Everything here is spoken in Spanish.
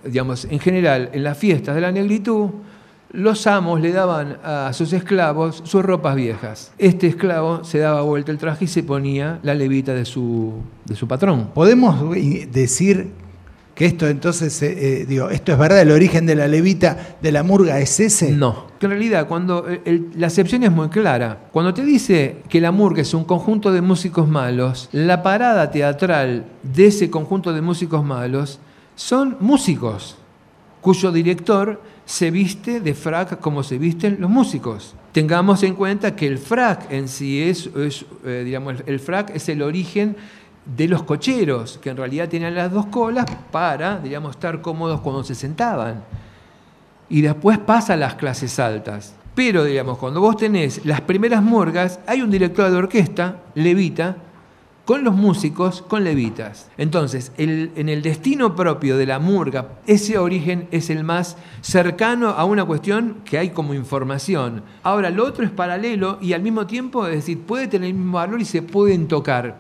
digamos, en general, en las fiestas de la negritud, los amos le daban a sus esclavos sus ropas viejas. Este esclavo se daba vuelta el traje y se ponía la levita de su patrón. ¿Podemos decir que esto entonces, esto es verdad, el origen de la levita de la murga es ese? No. En realidad, cuando la acepción es muy clara. Cuando te dice que la murga es un conjunto de músicos malos, la parada teatral de ese conjunto de músicos malos son músicos cuyo director se viste de frac como se visten los músicos. Tengamos en cuenta que el frac en sí digamos, el frac es el origen de los cocheros, que en realidad tenían las dos colas para, digamos, estar cómodos cuando se sentaban. Y después pasa a las clases altas. Pero, digamos, cuando vos tenés las primeras murgas, hay un director de orquesta, levita, con los músicos, con levitas. Entonces, en el destino propio de la murga, ese origen es el más cercano a una cuestión que hay como información. Ahora, lo otro es paralelo y al mismo tiempo, es decir, puede tener el mismo valor y se pueden tocar.